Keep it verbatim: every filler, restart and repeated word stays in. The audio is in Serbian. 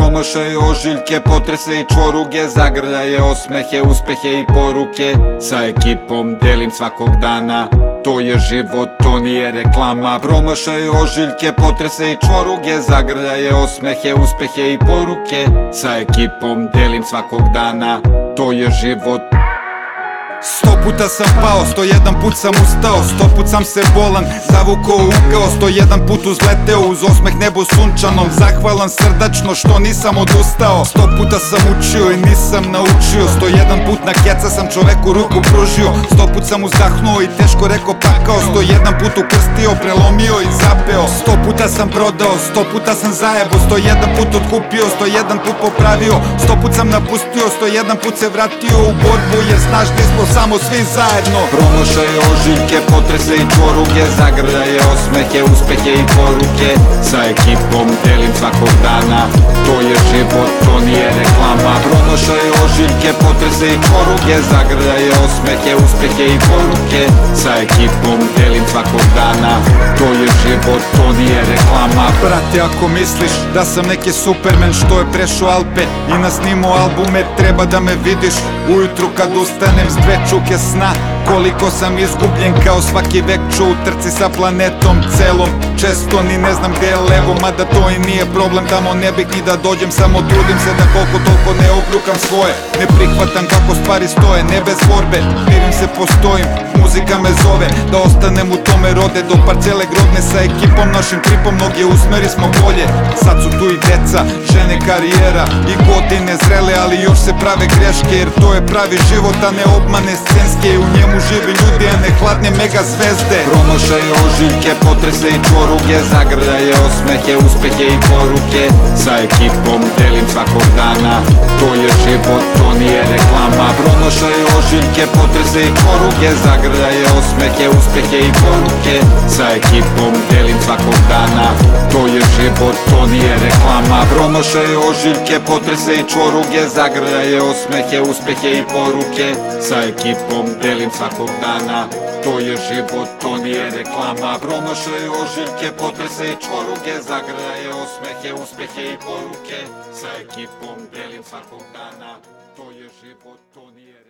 Promašaje ožiljke, potrese i čvoruge, zagrljaje osmehe, uspehe i poruke. Sa ekipom delim svakog dana, to je život, to nije reklama. Promašaje ožiljke, potrese i čvoruge, zagrljaje osmehe, uspehe i poruke. Sa ekipom delim svakog dana, to je život. Sto puta sam pao, sto jedan put sam ustao, sto put sam se bolan zavukao u ugao, sto jedan put uzleteo uz osmeh nebo sunčanom. Zahvalan srdačno što nisam odustao, sto puta sam učio i nisam naučio, sto jedan put na keca sam čoveku ruku pružio, sto put sam uzdahnuo i teško rekao pakao, sto jedan put ukrstio, prelomio i zapeo, sto puta sam prodao, sto puta sam zajebo, sto jedan put otkupio, sto jedan put popravio, sto put sam napustio, sto jedan put se vratio u borbu jer snažni smo samo svi zajedno. Promašaje ožiljke, potrese i čvoruge, zagrljaje osmehe, uspehe i poruke. Sa ekipom delim svakog dana, to je život, to nije reklama. Promašaje ožiljke, potrese i čvoruge, zagrljaje osmehe, uspehe i poruke. Sa ekipom delim svakog dana, to je život, to nije reklama. Brate, ako misliš da sam neki supermen što je prešao Alpe i nasnimao albume, treba da me vidiš ujutru kad ustanem s dve čuke sna. Koliko sam izgubljen kao svaki večer u trci sa planetom celom. Često ni ne znam gde je levo, mada to i nije problem, tamo ne bih ni da dođem. Samo trudim se da koliko toliko ne obrukam svoje. Ne prihvatam kako stvari stoje, ne bez borbe, mirim se, postojim, muzika me zove. Da ostanem u tome rode, do parcele grodne sa ekipom, našim tripom mnoge usmeri smo bolje. Sad su tu i deca, žene, karijera i godine zrele, ali još se prave greške, jer to je pravi život, a ne obmane scenske. I u njemu živi ljudi, a ne hladne mega zvezde. Promašaje ožiljke, potrese i čvoruge, zagrljaje osmehe, uspehe i poruke. Sa ekipom delim svakog dana, to je život, to nije reklama. Promašaje ožiljke, potrese i čvoruge, zagrljaje osmehe, uspehe i poruke. Sa ekipom delim svakog dana, to je život, to nije reklama. Promašaje ožiljke, potrese i čvoruge, zagrljaje osmehe, uspehe i poruke. Sa ekipom delim svakog dana, to je život, to nije reklama. Promašaje ožiljke, potrese i čvoruge, zagrljaje osmehe, uspehe i poruke. Sa ekipom delim svakog dana, to je život, to nije reklama.